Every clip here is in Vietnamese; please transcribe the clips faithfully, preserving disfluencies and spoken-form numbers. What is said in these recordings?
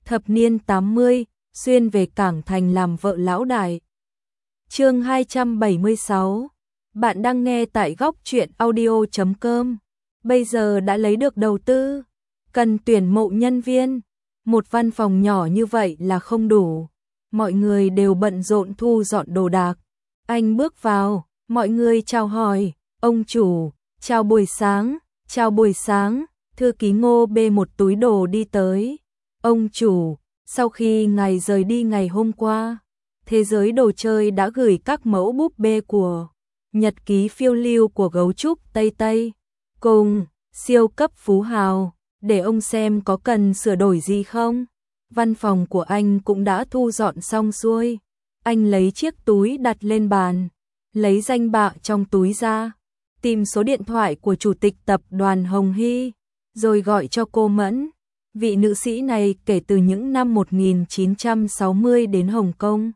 thập niên tám mươi, xuyên về Cảng Thành làm vợ lão đại. Chương hai trăm bảy mươi sáu. Bạn đang nghe tại góc truyện audio chấm com. Bây giờ đã lấy được đầu tư, cần tuyển mộ nhân viên. Một văn phòng nhỏ như vậy là không đủ. Mọi người đều bận rộn thu dọn đồ đạc. Anh bước vào, mọi người chào hỏi, ông chủ, chào buổi sáng, chào buổi sáng. Thư ký Ngô bê một túi đồ đi tới. Ông chủ, sau khi ngài rời đi ngày hôm qua, thế giới đồ chơi đã gửi các mẫu búp bê của nhật ký phiêu lưu của gấu trúc Tây Tây cùng siêu cấp phú hào, để ông xem có cần sửa đổi gì không. Văn phòng của anh cũng đã thu dọn xong xuôi. Anh lấy chiếc túi đặt lên bàn, lấy danh bạ trong túi ra, tìm số điện thoại của chủ tịch tập đoàn Hồng Hy, rồi gọi cho cô Mẫn. Vị nữ sĩ này kể từ những năm một nghìn chín trăm sáu mươi đến Hồng Kông,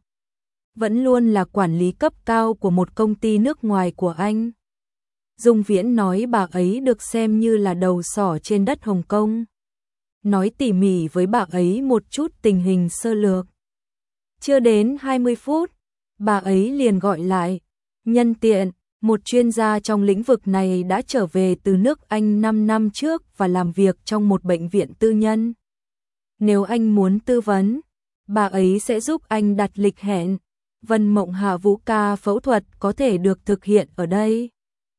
vẫn luôn là quản lý cấp cao của một công ty nước ngoài của anh. Dung Viễn nói bà ấy được xem như là đầu sỏ trên đất Hồng Kông. Nói tỉ mỉ với bà ấy một chút tình hình sơ lược. Chưa đến hai mươi phút, bà ấy liền gọi lại. Nhân tiện, một chuyên gia trong lĩnh vực này đã trở về từ nước Anh năm năm trước và làm việc trong một bệnh viện tư nhân. Nếu anh muốn tư vấn, bà ấy sẽ giúp anh đặt lịch hẹn. Vân Mộng Hạ Vũ ca phẫu thuật có thể được thực hiện ở đây.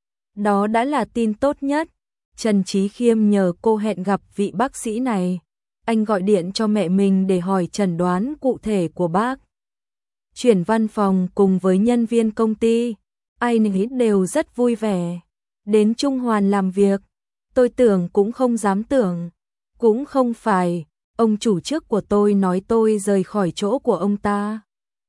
Đó đã là tin tốt nhất. Trần Chí Khiêm nhờ cô hẹn gặp vị bác sĩ này. Anh gọi điện cho mẹ mình để hỏi chẩn đoán cụ thể của bác. Chuyển văn phòng cùng với nhân viên công ty, ai nấy đều rất vui vẻ. Đến Trung Hoàn làm việc, tôi tưởng cũng không dám tưởng. Cũng không phải, ông chủ trước của tôi nói tôi rời khỏi chỗ của ông ta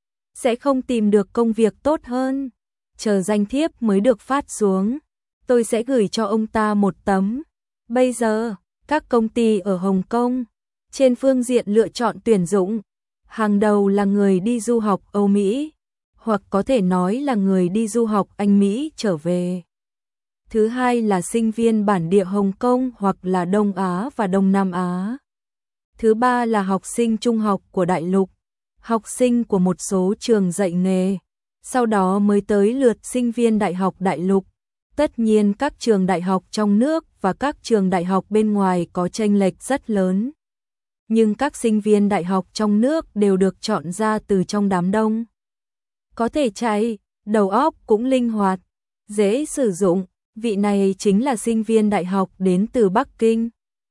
sẽ không tìm được công việc tốt hơn. Chờ danh thiếp mới được phát xuống, tôi sẽ gửi cho ông ta một tấm. Bây giờ, các công ty ở Hồng Kông, trên phương diện lựa chọn tuyển dụng, hàng đầu là người đi du học Âu Mỹ, hoặc có thể nói là người đi du học Anh Mỹ trở về. Thứ hai là sinh viên bản địa Hồng Kông hoặc là Đông Á và Đông Nam Á. Thứ ba là học sinh trung học của đại lục, học sinh của một số trường dạy nghề, sau đó mới tới lượt sinh viên đại học đại lục. Tất nhiên các trường đại học trong nước và các trường đại học bên ngoài có chênh lệch rất lớn. Nhưng các sinh viên đại học trong nước đều được chọn ra từ trong đám đông. Có thể chạy, đầu óc cũng linh hoạt, dễ sử dụng. Vị này chính là sinh viên đại học đến từ Bắc Kinh.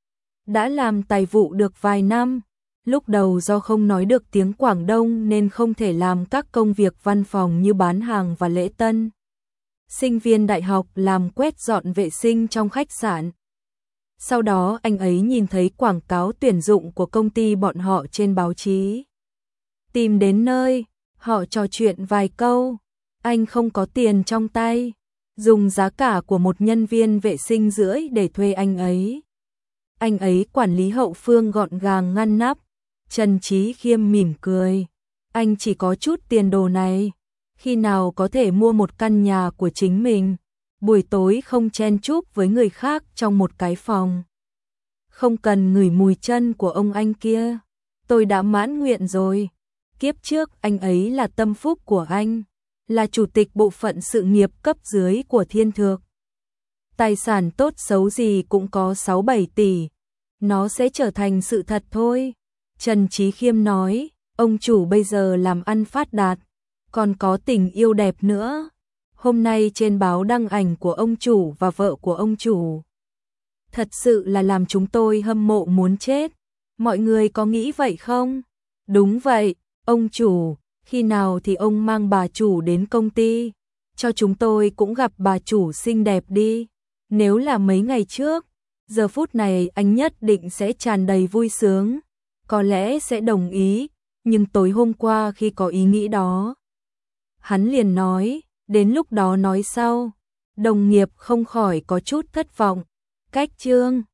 Đã làm tài vụ được vài năm. Lúc đầu do không nói được tiếng Quảng Đông nên không thể làm các công việc văn phòng như bán hàng và lễ tân. Sinh viên đại học làm quét dọn vệ sinh trong khách sạn. Sau đó anh ấy nhìn thấy quảng cáo tuyển dụng của công ty bọn họ trên báo chí. Tìm đến nơi, họ trò chuyện vài câu. Anh không có tiền trong tay, dùng giá cả của một nhân viên vệ sinh rưỡi để thuê anh ấy. Anh ấy quản lý hậu phương gọn gàng ngăn nắp. Trần Chí Khiêm mỉm cười. Anh chỉ có chút tiền đồ này, khi nào có thể mua một căn nhà của chính mình, buổi tối không chen chúc với người khác trong một cái phòng. Không cần ngửi mùi chân của ông anh kia. Tôi đã mãn nguyện rồi. Kiếp trước anh ấy là tâm phúc của anh, là chủ tịch bộ phận sự nghiệp cấp dưới của Thiên Thược. Tài sản tốt xấu gì cũng có sáu bảy tỷ. Nó sẽ trở thành sự thật thôi. Trần Chí Khiêm nói, ông chủ bây giờ làm ăn phát đạt, còn có tình yêu đẹp nữa. Hôm nay trên báo đăng ảnh của ông chủ và vợ của ông chủ. Thật sự là làm chúng tôi hâm mộ muốn chết. Mọi người có nghĩ vậy không? Đúng vậy, ông chủ, khi nào thì ông mang bà chủ đến công ty, cho chúng tôi cũng gặp bà chủ xinh đẹp đi. Nếu là mấy ngày trước, giờ phút này anh nhất định sẽ tràn đầy vui sướng, có lẽ sẽ đồng ý, nhưng tối hôm qua khi có ý nghĩ đó, hắn liền nói, đến lúc đó nói sau. Đồng nghiệp không khỏi có chút thất vọng. Cách Trương,